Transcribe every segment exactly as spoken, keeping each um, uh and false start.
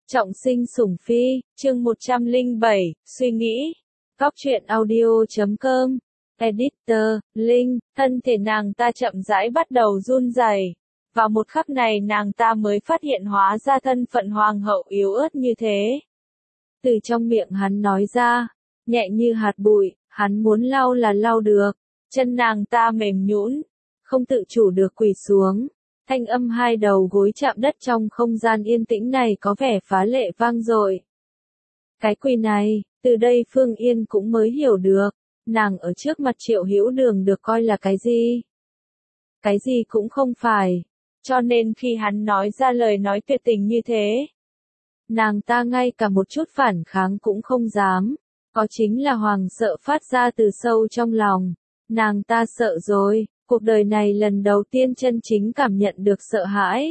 Trọng sinh sủng phi, chương một trăm lẻ bảy, suy nghĩ. Góc truyện audio chấm com. Editor, Linh, thân thể nàng ta chậm rãi bắt đầu run rẩy. Vào một khắc này nàng ta mới phát hiện hóa ra thân phận hoàng hậu yếu ớt như thế. Từ trong miệng hắn nói ra, nhẹ như hạt bụi, hắn muốn lau là lau được. Chân nàng ta mềm nhũn, không tự chủ được quỳ xuống. Thanh âm hai đầu gối chạm đất trong không gian yên tĩnh này có vẻ phá lệ vang dội. Cái quỳ này, từ đây Phương Yên cũng mới hiểu được, nàng ở trước mặt Triệu Hữu Đường được coi là cái gì? Cái gì cũng không phải, cho nên khi hắn nói ra lời nói tuyệt tình như thế, nàng ta ngay cả một chút phản kháng cũng không dám, có chính là hoàng sợ phát ra từ sâu trong lòng, nàng ta sợ rồi. Cuộc đời này lần đầu tiên chân chính cảm nhận được sợ hãi.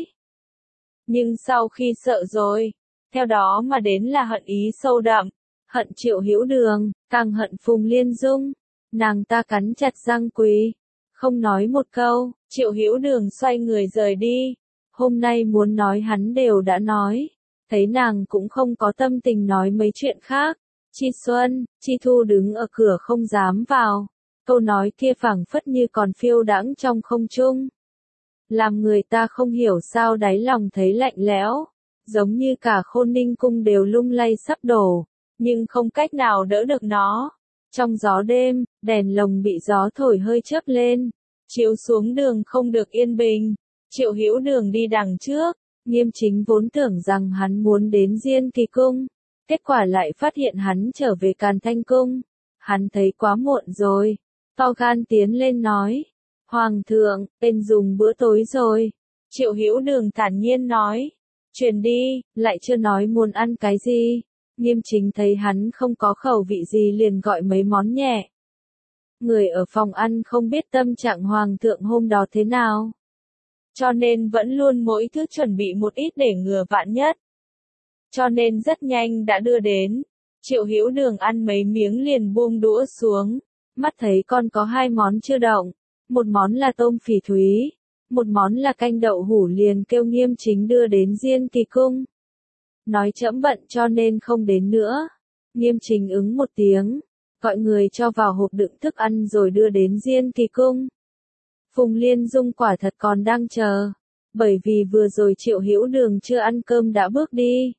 Nhưng sau khi sợ rồi, theo đó mà đến là hận ý sâu đậm, hận Triệu Hữu Đường, càng hận Phùng Liên Dung. Nàng ta cắn chặt răng quỳ, không nói một câu, Triệu Hữu Đường xoay người rời đi. Hôm nay muốn nói hắn đều đã nói, thấy nàng cũng không có tâm tình nói mấy chuyện khác. Chi Xuân, Chi Thu đứng ở cửa không dám vào. Câu nói kia phảng phất như còn phiêu đãng trong không trung. Làm người ta không hiểu sao đáy lòng thấy lạnh lẽo, giống như cả Khôn Ninh cung đều lung lay sắp đổ, nhưng không cách nào đỡ được nó. Trong gió đêm, đèn lồng bị gió thổi hơi chớp lên, chiếu xuống đường không được yên bình. Triệu Hữu Đường đi đằng trước, Nghiêm Chính vốn tưởng rằng hắn muốn đến Diên Kỳ cung, kết quả lại phát hiện hắn trở về Càn Thanh cung. Hắn thấy quá muộn rồi. To gan tiến lên nói, Hoàng thượng, tên dùng bữa tối rồi. Triệu Hữu Đường thản nhiên nói, truyền đi, lại chưa nói muốn ăn cái gì. Nghiêm Chính thấy hắn không có khẩu vị gì liền gọi mấy món nhẹ. Người ở phòng ăn không biết tâm trạng Hoàng thượng hôm đó thế nào, cho nên vẫn luôn mỗi thứ chuẩn bị một ít để ngừa vạn nhất. Cho nên rất nhanh đã đưa đến. Triệu Hữu Đường ăn mấy miếng liền buông đũa xuống. Mắt thấy con có hai món chưa động, một món là tôm phỉ thúy, một món là canh đậu hủ liền kêu Nghiêm Chính đưa đến Diên Kỳ cung. Nói trẫm bận cho nên không đến nữa. Nghiêm Chính ứng một tiếng, gọi người cho vào hộp đựng thức ăn rồi đưa đến Diên Kỳ cung. Phùng Liên Dung quả thật còn đang chờ, bởi vì vừa rồi Triệu Hữu Đường chưa ăn cơm đã bước đi.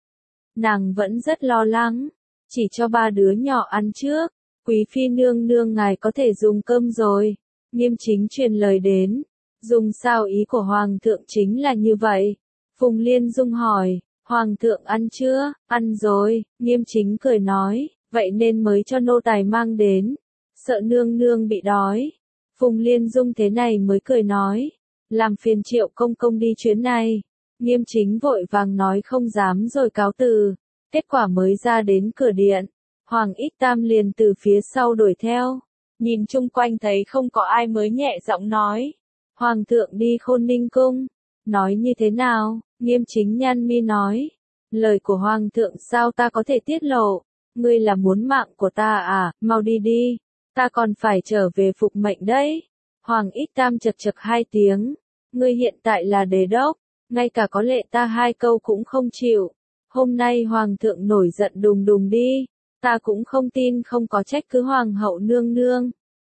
Nàng vẫn rất lo lắng, chỉ cho ba đứa nhỏ ăn trước. Quý phi nương nương ngài có thể dùng cơm rồi. Nghiêm Chính truyền lời đến. Dùng sao ý của Hoàng thượng chính là như vậy. Phùng Liên Dung hỏi, Hoàng thượng ăn chưa? Ăn rồi. Nghiêm Chính cười nói, vậy nên mới cho nô tài mang đến. Sợ nương nương bị đói. Phùng Liên Dung thế này mới cười nói, làm phiền Triệu công công đi chuyến này. Nghiêm Chính vội vàng nói không dám rồi cáo từ. Kết quả mới ra đến cửa điện, Hoàng Ích Tam liền từ phía sau đuổi theo, nhìn chung quanh thấy không có ai mới nhẹ giọng nói, Hoàng thượng đi Khôn Ninh cung. Nói như thế nào? Nghiêm Chính nhăn mi nói, lời của Hoàng thượng sao ta có thể tiết lộ, ngươi là muốn mạng của ta à, mau đi đi, ta còn phải trở về phục mệnh đấy. Hoàng Ích Tam chật chật hai tiếng, ngươi hiện tại là đế đốc, ngay cả có lệ ta hai câu cũng không chịu, hôm nay Hoàng thượng nổi giận đùng đùng đi. Ta cũng không tin không có trách cứ Hoàng hậu nương nương.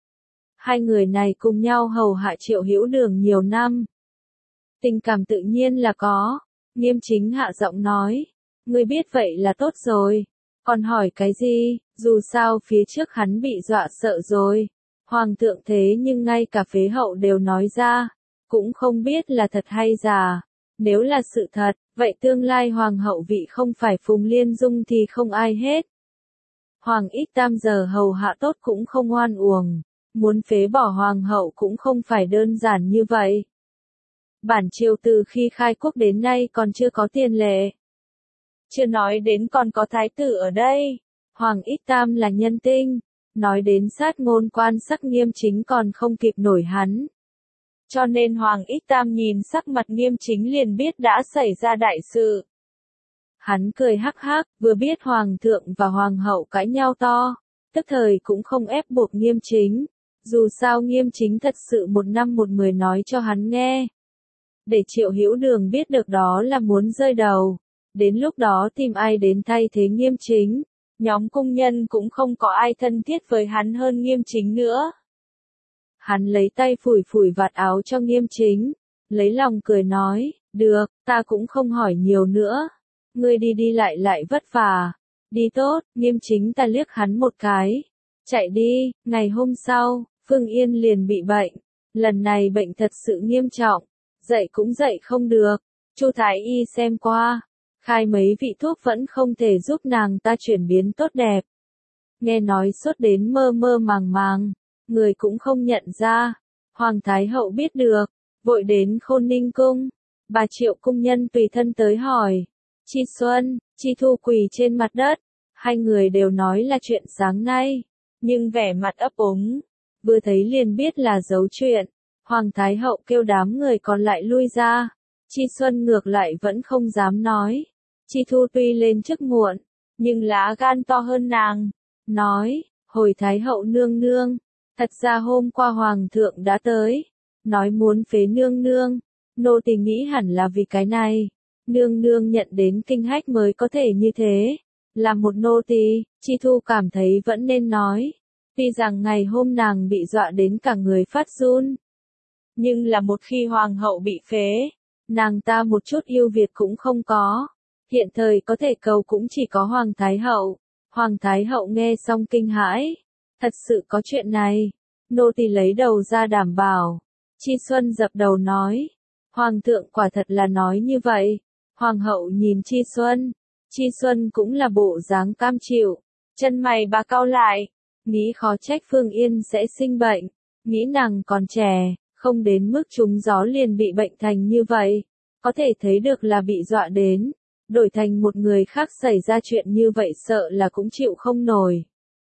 Hai người này cùng nhau hầu hạ Triệu Hữu Đường nhiều năm. Tình cảm tự nhiên là có. Nghiêm Chính hạ giọng nói. Ngươi biết vậy là tốt rồi. Còn hỏi cái gì, dù sao phía trước hắn bị dọa sợ rồi. Hoàng thượng thế nhưng ngay cả phế hậu đều nói ra. Cũng không biết là thật hay giả. Nếu là sự thật, vậy tương lai Hoàng hậu vị không phải Phùng Liên Dung thì không ai hết. Hoàng Ích Tam giờ hầu hạ tốt cũng không oan uổng, muốn phế bỏ hoàng hậu cũng không phải đơn giản như vậy. Bản triều từ khi khai quốc đến nay còn chưa có tiền lệ. Chưa nói đến còn có thái tử ở đây, Hoàng Ích Tam là nhân tinh, nói đến sát ngôn quan sắc Nghiêm Chính còn không kịp nổi hắn. Cho nên Hoàng Ích Tam nhìn sắc mặt Nghiêm Chính liền biết đã xảy ra đại sự. Hắn cười hắc hắc, vừa biết Hoàng thượng và Hoàng hậu cãi nhau to, tức thời cũng không ép buộc Nghiêm Chính. Dù sao Nghiêm Chính thật sự một năm một mười nói cho hắn nghe. Để Triệu Hữu Đường biết được đó là muốn rơi đầu. Đến lúc đó tìm ai đến thay thế Nghiêm Chính, nhóm cung nhân cũng không có ai thân thiết với hắn hơn Nghiêm Chính nữa. Hắn lấy tay phủi phủi vạt áo cho Nghiêm Chính, lấy lòng cười nói, được, ta cũng không hỏi nhiều nữa. Ngươi đi đi lại lại vất vả. Đi tốt, Nghiêm Chính ta liếc hắn một cái. Chạy đi, ngày hôm sau, Phương Yên liền bị bệnh. Lần này bệnh thật sự nghiêm trọng, dậy cũng dậy không được. Chu Thái Y xem qua, khai mấy vị thuốc vẫn không thể giúp nàng ta chuyển biến tốt đẹp. Nghe nói sốt đến mơ mơ màng màng, người cũng không nhận ra. Hoàng Thái Hậu biết được, vội đến Khôn Ninh Cung. Bà triệu cung nhân tùy thân tới hỏi. Chi Xuân, Chi Thu quỳ trên mặt đất. Hai người đều nói là chuyện sáng nay, nhưng vẻ mặt ấp úng. Vừa thấy liền biết là giấu chuyện. Hoàng Thái Hậu kêu đám người còn lại lui ra. Chi Xuân ngược lại vẫn không dám nói. Chi Thu tuy lên chức muộn, nhưng lá gan to hơn nàng. Nói, hồi Thái Hậu nương nương, thật ra hôm qua Hoàng thượng đã tới, nói muốn phế nương nương. Nô tỳ nghĩ hẳn là vì cái này. Nương nương nhận đến kinh hách mới có thể như thế. Là một nô tỳ, Chi Thu cảm thấy vẫn nên nói. Tuy rằng ngày hôm nàng bị dọa đến cả người phát run. Nhưng là một khi Hoàng hậu bị phế, nàng ta một chút yêu Việt cũng không có. Hiện thời có thể cầu cũng chỉ có Hoàng Thái Hậu. Hoàng Thái Hậu nghe xong kinh hãi. Thật sự có chuyện này. Nô tỳ lấy đầu ra đảm bảo. Chi Xuân dập đầu nói. Hoàng thượng quả thật là nói như vậy. Hoàng hậu nhìn Chi Xuân. Chi Xuân cũng là bộ dáng cam chịu. Chân mày bà cau lại. Nghĩ khó trách Phương Yên sẽ sinh bệnh. Nghĩ nàng còn trẻ, không đến mức trúng gió liền bị bệnh thành như vậy. Có thể thấy được là bị dọa đến. Đổi thành một người khác xảy ra chuyện như vậy sợ là cũng chịu không nổi.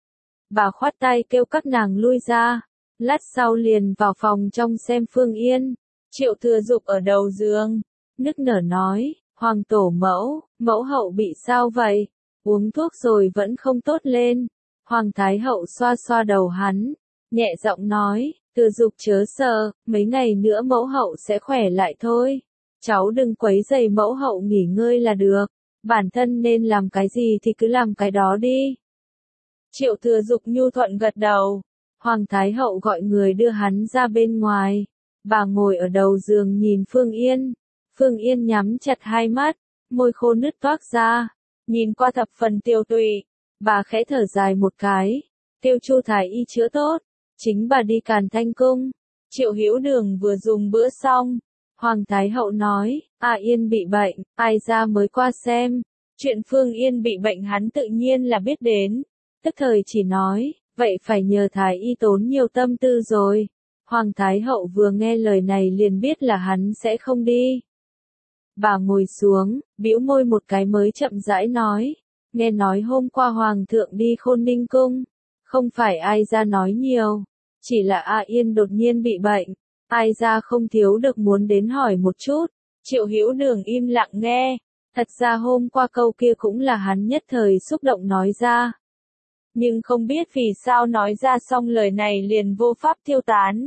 Bà khoát tay kêu các nàng lui ra. Lát sau liền vào phòng trong xem Phương Yên. Triệu Thừa Dục ở đầu giường, nức nở nói, Hoàng tổ mẫu, mẫu hậu bị sao vậy? Uống thuốc rồi vẫn không tốt lên. Hoàng Thái Hậu xoa xoa đầu hắn, nhẹ giọng nói, Thừa Dục chớ sợ, mấy ngày nữa mẫu hậu sẽ khỏe lại thôi. Cháu đừng quấy rầy mẫu hậu nghỉ ngơi là được. Bản thân nên làm cái gì thì cứ làm cái đó đi. Triệu Thừa Dục nhu thuận gật đầu. Hoàng Thái Hậu gọi người đưa hắn ra bên ngoài. Bà ngồi ở đầu giường nhìn Phương Yên. Phương Yên nhắm chặt hai mắt, môi khô nứt toác ra, nhìn qua thập phần tiêu tụy. Bà khẽ thở dài một cái, kêu Chu Thái Y chữa tốt, chính bà đi Càn Thanh Cung. Triệu Hữu Đường vừa dùng bữa xong, Hoàng Thái Hậu nói, A Yên bị bệnh, ai ra mới qua xem. Chuyện Phương Yên bị bệnh hắn tự nhiên là biết đến, tức thời chỉ nói, vậy phải nhờ Thái Y tốn nhiều tâm tư rồi. Hoàng Thái Hậu vừa nghe lời này liền biết là hắn sẽ không đi. Bà ngồi xuống, bĩu môi một cái mới chậm rãi nói, nghe nói hôm qua Hoàng thượng đi Khôn Ninh Cung, không phải ai ra nói nhiều, chỉ là A Yên đột nhiên bị bệnh, ai ra không thiếu được muốn đến hỏi một chút. Triệu Hữu Đường im lặng nghe, thật ra hôm qua câu kia cũng là hắn nhất thời xúc động nói ra. Nhưng không biết vì sao nói ra xong lời này liền vô pháp tiêu tán.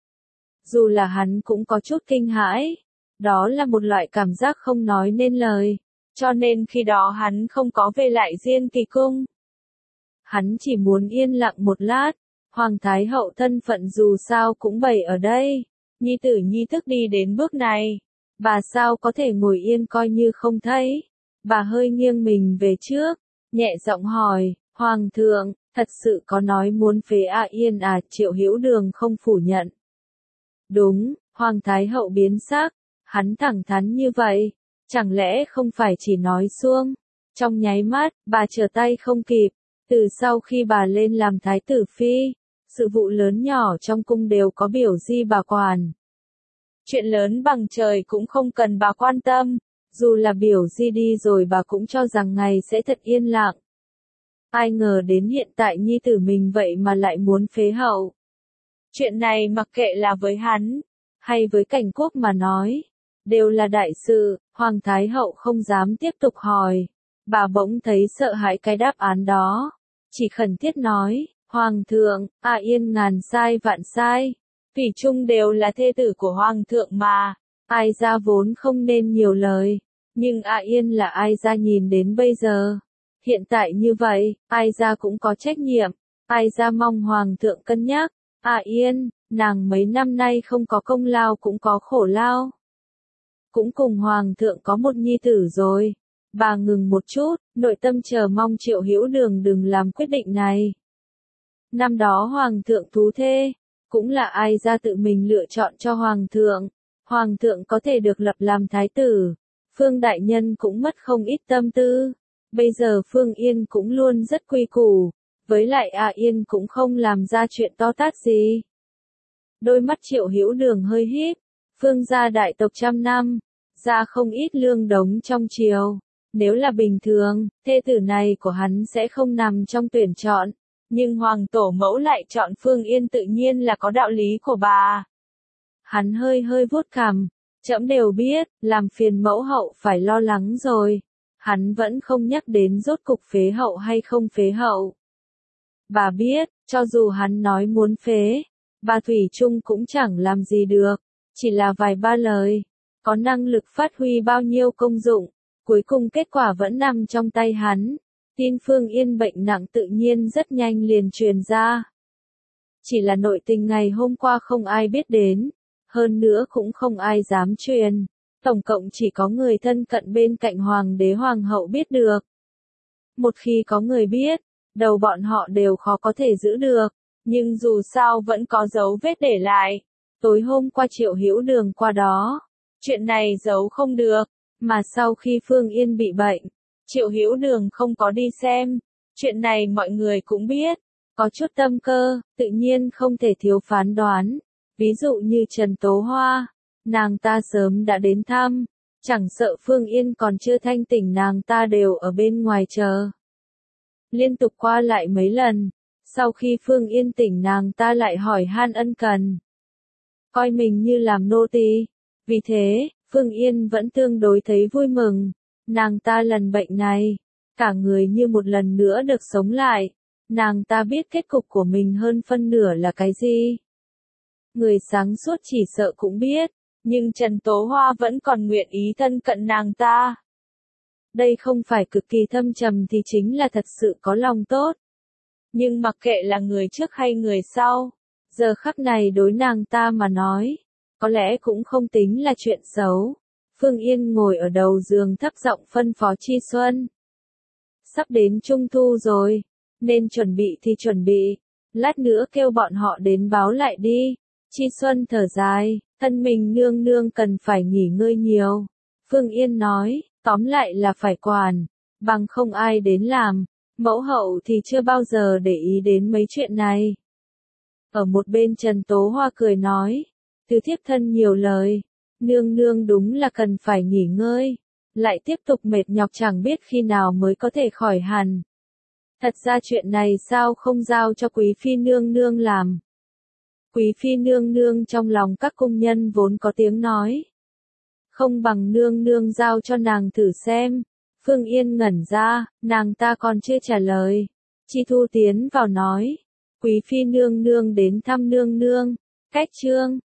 Dù là hắn cũng có chút kinh hãi, đó là một loại cảm giác không nói nên lời, cho nên khi đó hắn không có về lại Diên Kỳ Cung. Hắn chỉ muốn yên lặng một lát, Hoàng Thái Hậu thân phận dù sao cũng bày ở đây, nhi tử nhi thức đi đến bước này, bà sao có thể ngồi yên coi như không thấy. Bà hơi nghiêng mình về trước, nhẹ giọng hỏi, Hoàng thượng, thật sự có nói muốn phế A Yên à? Triệu Hữu Đường không phủ nhận. Đúng, Hoàng Thái Hậu biến sắc, hắn thẳng thắn như vậy, chẳng lẽ không phải chỉ nói suông. Trong nháy mắt, bà trở tay không kịp, từ sau khi bà lên làm Thái tử Phi, sự vụ lớn nhỏ trong cung đều có biểu di bà quản. Chuyện lớn bằng trời cũng không cần bà quan tâm, dù là biểu di đi rồi bà cũng cho rằng ngày sẽ thật yên lặng. Ai ngờ đến hiện tại nhi tử mình vậy mà lại muốn phế hậu. Chuyện này mặc kệ là với hắn, hay với Cảnh Quốc mà nói, đều là đại sự. Hoàng Thái Hậu không dám tiếp tục hỏi. Bà bỗng thấy sợ hãi cái đáp án đó. Chỉ khẩn thiết nói, Hoàng thượng, A Yên ngàn sai vạn sai. Thủy chung đều là thê tử của Hoàng thượng mà. Ai ra vốn không nên nhiều lời. Nhưng A Yên là Ai Gia nhìn đến bây giờ. Hiện tại như vậy, Ai Gia cũng có trách nhiệm. Ai Gia mong Hoàng thượng cân nhắc. A Yên, nàng mấy năm nay không có công lao cũng có khổ lao. Cũng cùng Hoàng thượng có một nhi tử rồi. Bà ngừng một chút, nội tâm chờ mong Triệu Hữu Đường đừng làm quyết định này. Năm đó Hoàng thượng thú thê, cũng là Ai Gia tự mình lựa chọn cho Hoàng thượng. Hoàng thượng có thể được lập làm thái tử. Phương Đại Nhân cũng mất không ít tâm tư. Bây giờ Phương Yên cũng luôn rất quy củ. Với lại A Yên cũng không làm ra chuyện to tát gì. Đôi mắt Triệu Hữu Đường hơi híp. Phương gia đại tộc trăm năm, ra không ít lương đống trong triều. Nếu là bình thường, thê tử này của hắn sẽ không nằm trong tuyển chọn. Nhưng Hoàng tổ mẫu lại chọn Phương Yên tự nhiên là có đạo lý của bà. Hắn hơi hơi vuốt cằm. Trẫm đều biết, làm phiền mẫu hậu phải lo lắng rồi. Hắn vẫn không nhắc đến rốt cục phế hậu hay không phế hậu. Bà biết, cho dù hắn nói muốn phế, bà Thủy chung cũng chẳng làm gì được. Chỉ là vài ba lời. Có năng lực phát huy bao nhiêu công dụng. Cuối cùng kết quả vẫn nằm trong tay hắn. Tin Phương Yên bệnh nặng tự nhiên rất nhanh liền truyền ra. Chỉ là nội tình ngày hôm qua không ai biết đến. Hơn nữa cũng không ai dám truyền. Tổng cộng chỉ có người thân cận bên cạnh Hoàng đế Hoàng hậu biết được. Một khi có người biết, đầu bọn họ đều khó có thể giữ được. Nhưng dù sao vẫn có dấu vết để lại. Tối hôm qua Triệu Hữu Đường qua đó. Chuyện này giấu không được. Mà sau khi Phương Yên bị bệnh, Triệu Hữu Đường không có đi xem. Chuyện này mọi người cũng biết. Có chút tâm cơ, tự nhiên không thể thiếu phán đoán. Ví dụ như Trần Tố Hoa, nàng ta sớm đã đến thăm, chẳng sợ Phương Yên còn chưa thanh tỉnh nàng ta đều ở bên ngoài chờ. Liên tục qua lại mấy lần, sau khi Phương Yên tỉnh nàng ta lại hỏi han ân cần. Coi mình như làm nô tỳ. Vì thế, Phương Yên vẫn tương đối thấy vui mừng. Nàng ta lần bệnh này, cả người như một lần nữa được sống lại. Nàng ta biết kết cục của mình hơn phân nửa là cái gì. Người sáng suốt chỉ sợ cũng biết, nhưng Trần Tố Hoa vẫn còn nguyện ý thân cận nàng ta. Đây không phải cực kỳ thâm trầm thì chính là thật sự có lòng tốt. Nhưng mặc kệ là người trước hay người sau, giờ khắc này đối nàng ta mà nói, có lẽ cũng không tính là chuyện xấu. Phương Yên ngồi ở đầu giường thấp giọng phân phó Chi Xuân. Sắp đến Trung Thu rồi, nên chuẩn bị thì chuẩn bị, lát nữa kêu bọn họ đến báo lại đi. Chi Xuân thở dài, thân mình nương nương cần phải nghỉ ngơi nhiều. Phương Yên nói, tóm lại là phải quản, bằng không ai đến làm. Mẫu hậu thì chưa bao giờ để ý đến mấy chuyện này. Ở một bên Trần Tố Hoa cười nói, từ thiếp thân nhiều lời, nương nương đúng là cần phải nghỉ ngơi, lại tiếp tục mệt nhọc chẳng biết khi nào mới có thể khỏi hẳn. Thật ra chuyện này sao không giao cho Quý Phi nương nương làm. Quý Phi nương nương trong lòng các cung nhân vốn có tiếng nói. Không bằng nương nương giao cho nàng thử xem. Phương Yên ngẩn ra, nàng ta còn chưa trả lời. Chi Thu tiến vào nói. Quý Phi nương nương đến thăm nương nương. Cách chương.